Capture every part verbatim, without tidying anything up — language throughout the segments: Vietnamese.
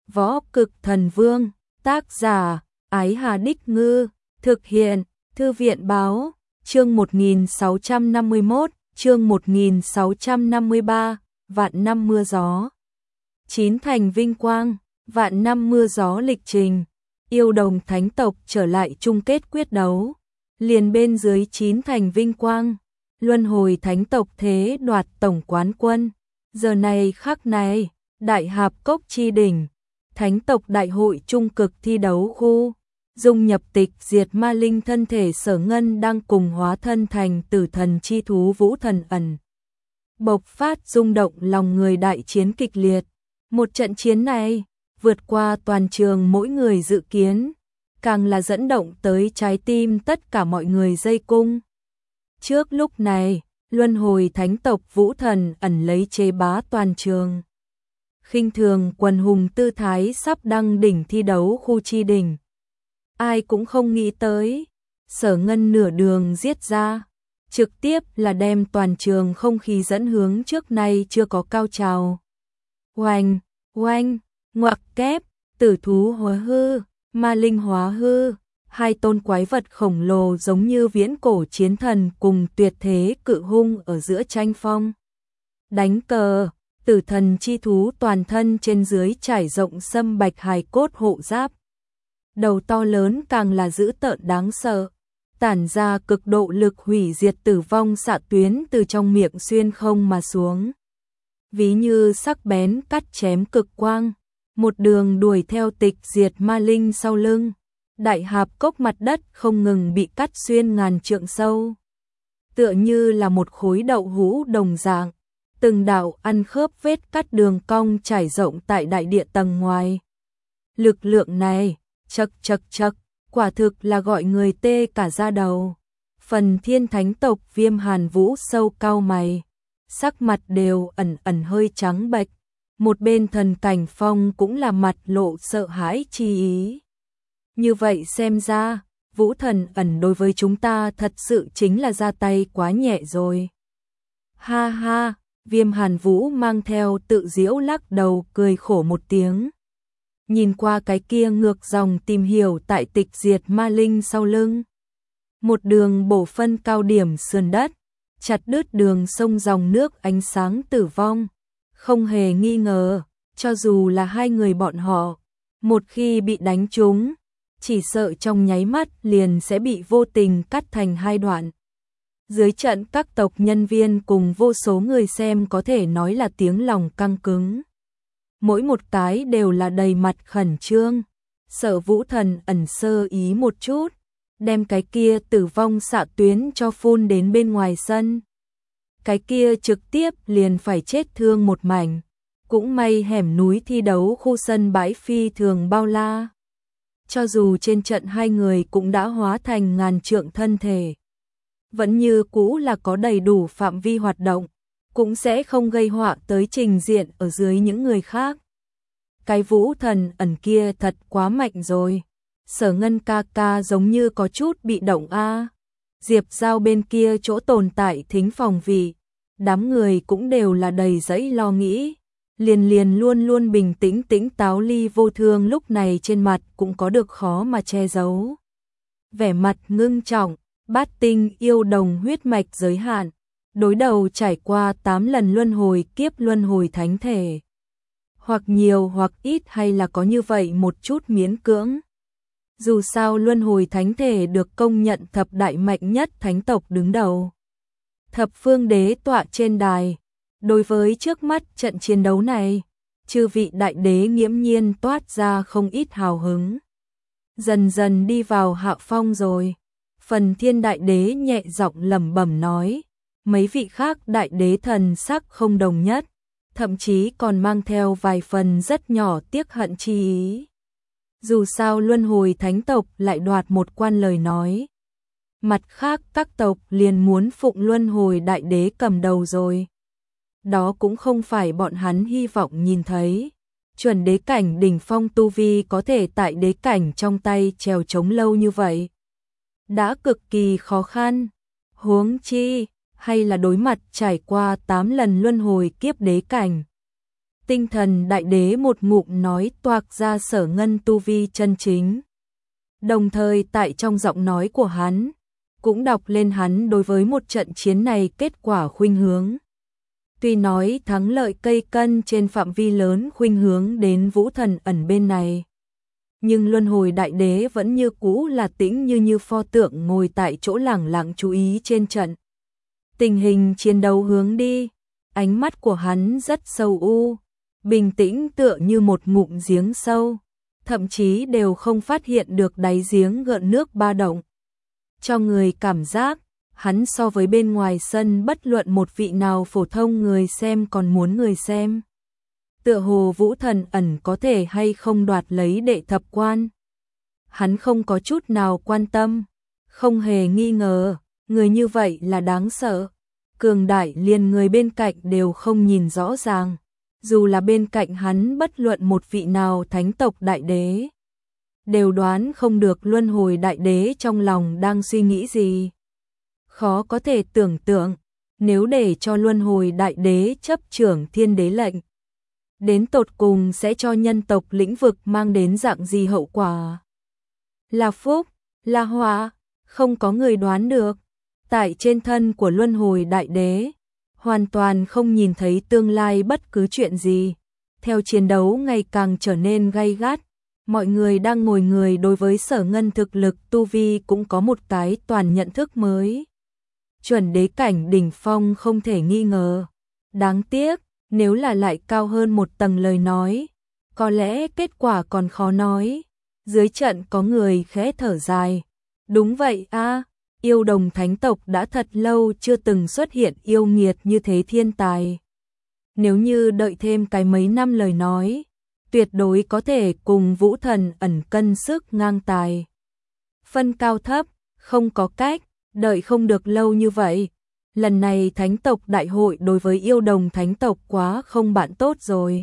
Võ Cực Thần Vương, tác giả, Ái Hà Đích Ngư, thực hiện, Thư viện Báo, chương một nghìn sáu trăm năm mươi mốt, chương một nghìn sáu trăm năm mươi ba, vạn năm mưa gió. Chín thành vinh quang, vạn năm mưa gió lịch trình, yêu đồng thánh tộc trở lại chung kết quyết đấu. Liền bên dưới chín thành vinh quang, luân hồi thánh tộc thế đoạt tổng quán quân. Giờ này khắc này, Đại Hạp Cốc chi đỉnh, thánh tộc đại hội trung cực thi đấu khu, dung nhập tịch diệt ma linh thân thể Sở Ngân đang cùng hóa thân thành tử thần chi thú Vũ Thần Ẩn. Bộc phát rung động lòng người đại chiến kịch liệt. Một trận chiến này, vượt qua toàn trường mỗi người dự kiến, càng là dẫn động tới trái tim tất cả mọi người dây cung. Trước lúc này, luân hồi thánh tộc Vũ Thần Ẩn lấy chế bá toàn trường. Khinh thường quần hùng tư thái sắp đăng đỉnh thi đấu khu chi đỉnh. Ai cũng không nghĩ tới, Sở Ngân nửa đường giết ra, trực tiếp là đem toàn trường không khí dẫn hướng trước nay chưa có cao trào. Oanh, oanh, ngoặc kép, tử thú hóa hư, ma linh hóa hư, hai tôn quái vật khổng lồ giống như viễn cổ chiến thần cùng tuyệt thế cự hung ở giữa tranh phong. Đánh cờ, tử thần chi thú toàn thân trên dưới trải rộng sâm bạch hài cốt hộ giáp. Đầu to lớn càng là dữ tợn đáng sợ, tản ra cực độ lực hủy diệt tử vong xạ tuyến từ trong miệng xuyên không mà xuống. Ví như sắc bén cắt chém cực quang, một đường đuổi theo tịch diệt ma linh sau lưng. Đại Hạp Cốc mặt đất không ngừng bị cắt xuyên ngàn trượng sâu. Tựa như là một khối đậu hũ đồng dạng, từng đạo ăn khớp vết cắt đường cong trải rộng tại đại địa tầng ngoài. Lực lượng này, chật chật chật, quả thực là gọi người tê cả da đầu. Phần thiên thánh tộc Viêm Hàn Vũ sâu cau mày, sắc mặt đều ẩn ẩn hơi trắng bệch. Một bên Thần Cảnh Phong cũng là mặt lộ sợ hãi chi ý. Như vậy xem ra, Vũ Thần Ẩn đối với chúng ta thật sự chính là ra tay quá nhẹ rồi. Ha ha, Viêm Hàn Vũ mang theo tự giễu lắc đầu cười khổ một tiếng. Nhìn qua cái kia ngược dòng tìm hiểu tại tịch diệt ma linh sau lưng. Một đường bổ phân cao điểm sườn đất, chặt đứt đường sông dòng nước ánh sáng tử vong. Không hề nghi ngờ, cho dù là hai người bọn họ, một khi bị đánh trúng, chỉ sợ trong nháy mắt liền sẽ bị vô tình cắt thành hai đoạn. Dưới trận các tộc nhân viên cùng vô số người xem có thể nói là tiếng lòng căng cứng. Mỗi một cái đều là đầy mặt khẩn trương, sợ Vũ Thần Ẩn sơ ý một chút, đem cái kia tử vong xạ tuyến cho phun đến bên ngoài sân. Cái kia trực tiếp liền phải chết thương một mảnh. Cũng may hẻm núi thi đấu khu sân bãi phi thường bao la. Cho dù trên trận hai người cũng đã hóa thành ngàn trượng thân thể, vẫn như cũ là có đầy đủ phạm vi hoạt động, cũng sẽ không gây họa tới trình diện ở dưới những người khác. Cái Vũ Thần Ẩn kia thật quá mạnh rồi. Sở Ngân ca ca giống như có chút bị động a. Diệp Giao bên kia chỗ tồn tại thính phòng vị, đám người cũng đều là đầy dẫy lo nghĩ. Liền liền luôn luôn bình tĩnh tĩnh táo Ly Vô Thương lúc này trên mặt cũng có được khó mà che giấu. Vẻ mặt ngưng trọng, bát tinh yêu đồng huyết mạch giới hạn, đối đầu trải qua tám lần luân hồi kiếp luân hồi thánh thể. Hoặc nhiều hoặc ít hay là có như vậy một chút miễn cưỡng. Dù sao luân hồi thánh thể được công nhận thập đại mạnh nhất thánh tộc đứng đầu. Thập phương đế tọa trên đài. Đối với trước mắt trận chiến đấu này, chư vị đại đế nghiễm nhiên toát ra không ít hào hứng. Dần dần đi vào hạ phong rồi. Phần thiên đại đế nhẹ giọng lẩm bẩm nói. Mấy vị khác đại đế thần sắc không đồng nhất, thậm chí còn mang theo vài phần rất nhỏ tiếc hận chi ý. Dù sao luân hồi thánh tộc lại đoạt một quan lời nói. Mặt khác các tộc liền muốn phụng luân hồi đại đế cầm đầu rồi. Đó cũng không phải bọn hắn hy vọng nhìn thấy. Chuẩn đế cảnh đỉnh phong tu vi có thể tại đế cảnh trong tay trèo trống lâu như vậy. Đã cực kỳ khó khăn. Huống chi, hay là đối mặt trải qua tám lần luân hồi kiếp đế cảnh. Tinh thần đại đế một ngụm nói toạc ra Sở Ngân tu vi chân chính. Đồng thời tại trong giọng nói của hắn, cũng đọc lên hắn đối với một trận chiến này kết quả khuynh hướng. Tuy nói thắng lợi cây cân trên phạm vi lớn khuynh hướng đến Vũ Thần ẩn bên này, nhưng luân hồi đại đế vẫn như cũ là tĩnh như như pho tượng ngồi tại chỗ lẳng lặng chú ý trên trận. Tình hình chiến đấu hướng đi, ánh mắt của hắn rất sâu u, bình tĩnh tựa như một ngụm giếng sâu, thậm chí đều không phát hiện được đáy giếng gợn nước ba động. Cho người cảm giác, hắn so với bên ngoài sân bất luận một vị nào phổ thông người xem còn muốn người xem. Tựa hồ Vũ Thần ẩn có thể hay không đoạt lấy đệ thập quan. Hắn không có chút nào quan tâm, không hề nghi ngờ, người như vậy là đáng sợ. Cường đại liền người bên cạnh đều không nhìn rõ ràng, dù là bên cạnh hắn bất luận một vị nào thánh tộc đại đế, đều đoán không được luân hồi đại đế trong lòng đang suy nghĩ gì. Khó có thể tưởng tượng, nếu để cho luân hồi đại đế chấp trưởng thiên đế lệnh, đến tột cùng sẽ cho nhân tộc lĩnh vực mang đến dạng gì hậu quả. Là phúc, là họa, không có người đoán được. Tại trên thân của luân hồi đại đế, hoàn toàn không nhìn thấy tương lai bất cứ chuyện gì. Theo chiến đấu ngày càng trở nên gay gắt, mọi người đang ngồi người đối với Sở Ngân thực lực tu vi cũng có một cái toàn nhận thức mới. Chuẩn đế cảnh đỉnh phong không thể nghi ngờ. Đáng tiếc, nếu là lại cao hơn một tầng lời nói, có lẽ kết quả còn khó nói. Dưới trận có người khẽ thở dài. Đúng vậy a, yêu đồng thánh tộc đã thật lâu chưa từng xuất hiện yêu nghiệt như thế thiên tài. Nếu như đợi thêm cái mấy năm lời nói, tuyệt đối có thể cùng Vũ Thần ẩn cân sức ngang tài. Phân cao thấp, không có cách, đợi không được lâu như vậy. Lần này thánh tộc đại hội đối với yêu đồng thánh tộc quá không bạn tốt rồi.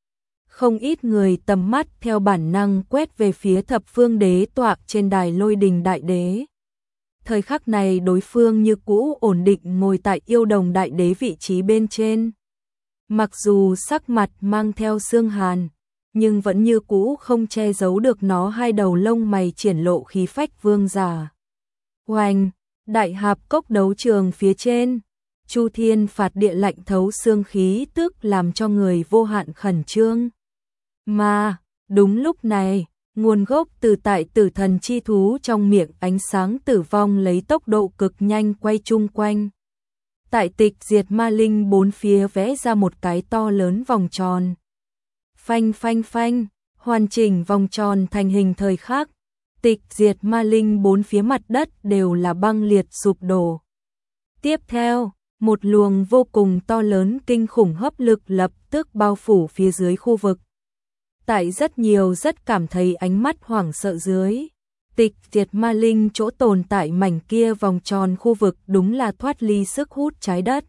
Không ít người tầm mắt theo bản năng quét về phía thập phương đế tọa trên đài lôi đình đại đế. Thời khắc này đối phương như cũ ổn định ngồi tại yêu đồng đại đế vị trí bên trên. Mặc dù sắc mặt mang theo xương hàn, nhưng vẫn như cũ không che giấu được nó hai đầu lông mày triển lộ khí phách vương giả. Oanh, đại hạp cốc đấu trường phía trên, Chu Thiên phạt địa lạnh thấu xương khí tức làm cho người vô hạn khẩn trương. Mà, đúng lúc này, nguồn gốc từ tại tử thần chi thú trong miệng ánh sáng tử vong lấy tốc độ cực nhanh quay chung quanh. Tại tịch diệt ma linh bốn phía vẽ ra một cái to lớn vòng tròn. Phanh phanh phanh, hoàn chỉnh vòng tròn thành hình thời khắc. Tịch diệt ma linh bốn phía mặt đất đều là băng liệt sụp đổ. Tiếp theo, một luồng vô cùng to lớn kinh khủng hấp lực lập tức bao phủ phía dưới khu vực. Tại rất nhiều rất cảm thấy ánh mắt hoảng sợ dưới, tịch diệt ma linh chỗ tồn tại mảnh kia vòng tròn khu vực đúng là thoát ly sức hút trái đất.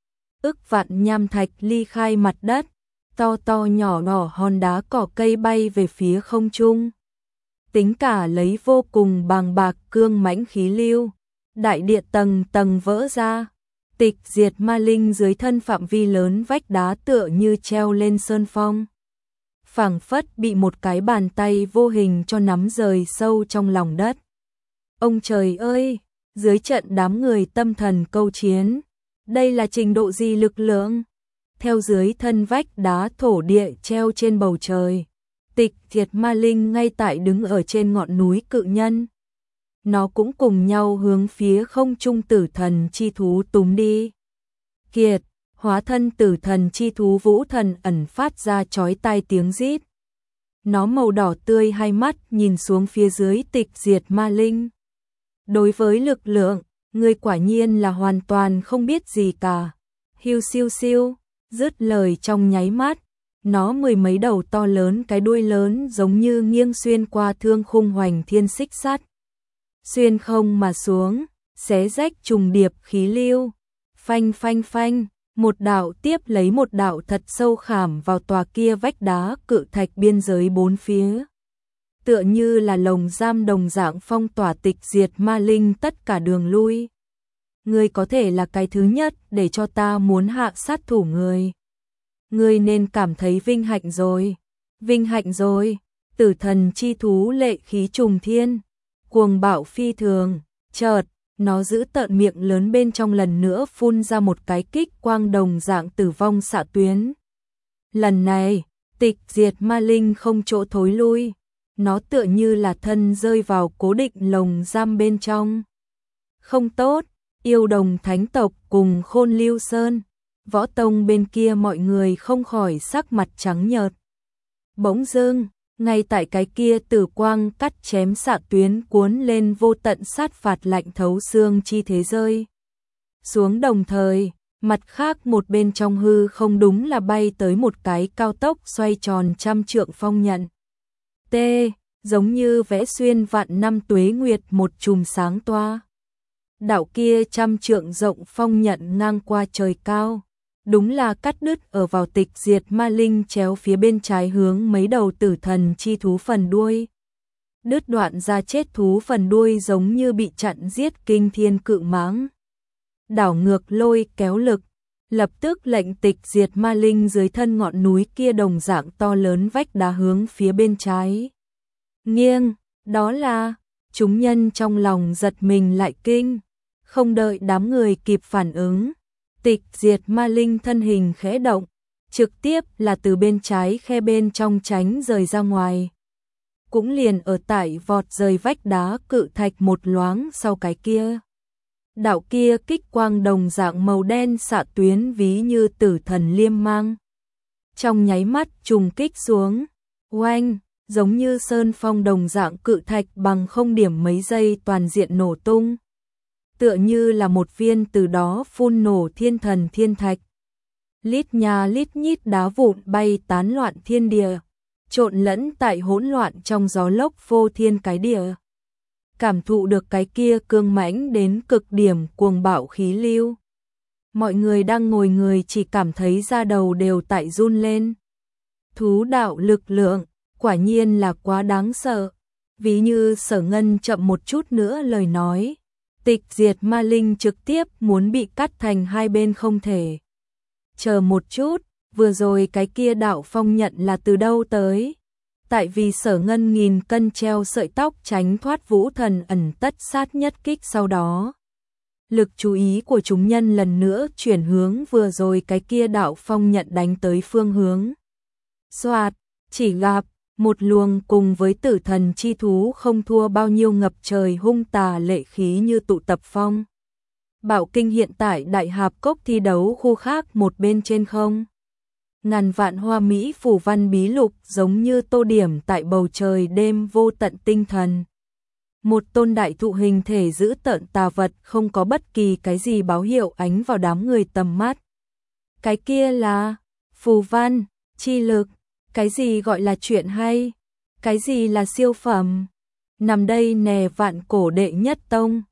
Ức vạn nham thạch ly khai mặt đất, to to nhỏ nhỏ hòn đá cỏ cây bay về phía không trung. Tính cả lấy vô cùng bàng bạc cương mãnh khí lưu, đại địa tầng tầng vỡ ra. Tịch diệt ma linh dưới thân phạm vi lớn vách đá tựa như treo lên sơn phong. Phảng phất bị một cái bàn tay vô hình cho nắm rời sâu trong lòng đất. Ông trời ơi, dưới trận đám người tâm thần câu chiến, đây là trình độ gì lực lượng? Theo dưới thân vách đá thổ địa treo trên bầu trời, tịch diệt ma linh ngay tại đứng ở trên ngọn núi cự nhân. Nó cũng cùng nhau hướng phía không trung tử thần chi thú túm đi. Kiệt, hóa thân tử thần chi thú Vũ Thần ẩn phát ra chói tai tiếng rít. Nó màu đỏ tươi hai mắt nhìn xuống phía dưới tịch diệt ma linh. Đối với lực lượng, người quả nhiên là hoàn toàn không biết gì cả. Hiu siêu siêu, dứt lời trong nháy mắt, nó mười mấy đầu to lớn cái đuôi lớn giống như nghiêng xuyên qua thương khung hoành thiên xích sắt. Xuyên không mà xuống, xé rách trùng điệp khí lưu. Phanh phanh phanh, một đạo tiếp lấy một đạo thật sâu khảm vào tòa kia vách đá cự thạch biên giới bốn phía. Tựa như là lồng giam đồng dạng phong tỏa tịch diệt ma linh tất cả đường lui. Ngươi có thể là cái thứ nhất để cho ta muốn hạ sát thủ người. ngươi nên cảm thấy vinh hạnh rồi. Vinh hạnh rồi. Tử thần chi thú lệ khí trùng thiên, cuồng bạo phi thường, chợt, nó giữ tợn miệng lớn bên trong lần nữa phun ra một cái kích quang đồng dạng tử vong xạ tuyến. Lần này, tịch diệt ma linh không chỗ thối lui, nó tựa như là thân rơi vào cố định lồng giam bên trong. Không tốt, yêu đồng thánh tộc cùng Khôn Lưu Sơn, võ tông bên kia mọi người không khỏi sắc mặt trắng nhợt. Bỗng dưng, ngay tại cái kia tử quang cắt chém xạ tuyến cuốn lên vô tận sát phạt lạnh thấu xương chi thế rơi xuống, đồng thời, mặt khác một bên trong hư không đúng là bay tới một cái cao tốc xoay tròn trăm trượng phong nhận. T, giống như vẽ xuyên vạn năm tuế nguyệt một chùm sáng toa. Đạo kia trăm trượng rộng phong nhận ngang qua trời cao. Đúng là cắt đứt ở vào tịch diệt ma linh chéo phía bên trái hướng mấy đầu tử thần chi thú phần đuôi. Đứt đoạn ra chết thú phần đuôi giống như bị chặn giết kinh thiên cự mãng. Đảo ngược lôi kéo lực, lập tức lệnh tịch diệt ma linh dưới thân ngọn núi kia đồng dạng to lớn vách đá hướng phía bên trái. Nghiêng, đó là, chúng nhân trong lòng giật mình lại kinh, không đợi đám người kịp phản ứng. Tịch diệt ma linh thân hình khẽ động, trực tiếp là từ bên trái khe bên trong tránh rời ra ngoài. Cũng liền ở tại vọt rời vách đá cự thạch một loáng sau cái kia. Đạo kia kích quang đồng dạng màu đen xạ tuyến ví như tử thần liêm mang. Trong nháy mắt trùng kích xuống, oanh, giống như sơn phong đồng dạng cự thạch bằng không điểm mấy giây toàn diện nổ tung. Tựa như là một viên từ đó phun nổ thiên thần thiên thạch. Lít nhà lít nhít đá vụn bay tán loạn thiên địa, trộn lẫn tại hỗn loạn trong gió lốc vô thiên cái địa. Cảm thụ được cái kia cương mãnh đến cực điểm cuồng bạo khí lưu. Mọi người đang ngồi người chỉ cảm thấy da đầu đều tại run lên. Thú đạo lực lượng, quả nhiên là quá đáng sợ. Ví như Sở Ngân chậm một chút nữa lời nói. Tịch diệt ma linh trực tiếp muốn bị cắt thành hai bên không thể. Chờ một chút, vừa rồi cái kia đạo phong nhận là từ đâu tới? Tại vì Sở Ngân nghìn cân treo sợi tóc tránh thoát vũ thần ẩn tất sát nhất kích sau đó. Lực chú ý của chúng nhân lần nữa chuyển hướng vừa rồi cái kia đạo phong nhận đánh tới phương hướng. Soạt, chỉ gặp một luồng cùng với tử thần chi thú không thua bao nhiêu ngập trời hung tà lệ khí như tụ tập phong. Bạo kinh hiện tại đại hạp cốc thi đấu khu khác một bên trên không. Ngàn vạn hoa mỹ phủ văn bí lục giống như tô điểm tại bầu trời đêm vô tận tinh thần. Một tôn đại thụ hình thể giữ tợn tà vật không có bất kỳ cái gì báo hiệu ánh vào đám người tầm mắt. Cái kia là phù văn, chi lực. Cái gì gọi là chuyện hay? Cái gì là siêu phẩm? Nằm đây nè vạn cổ đệ nhất tông.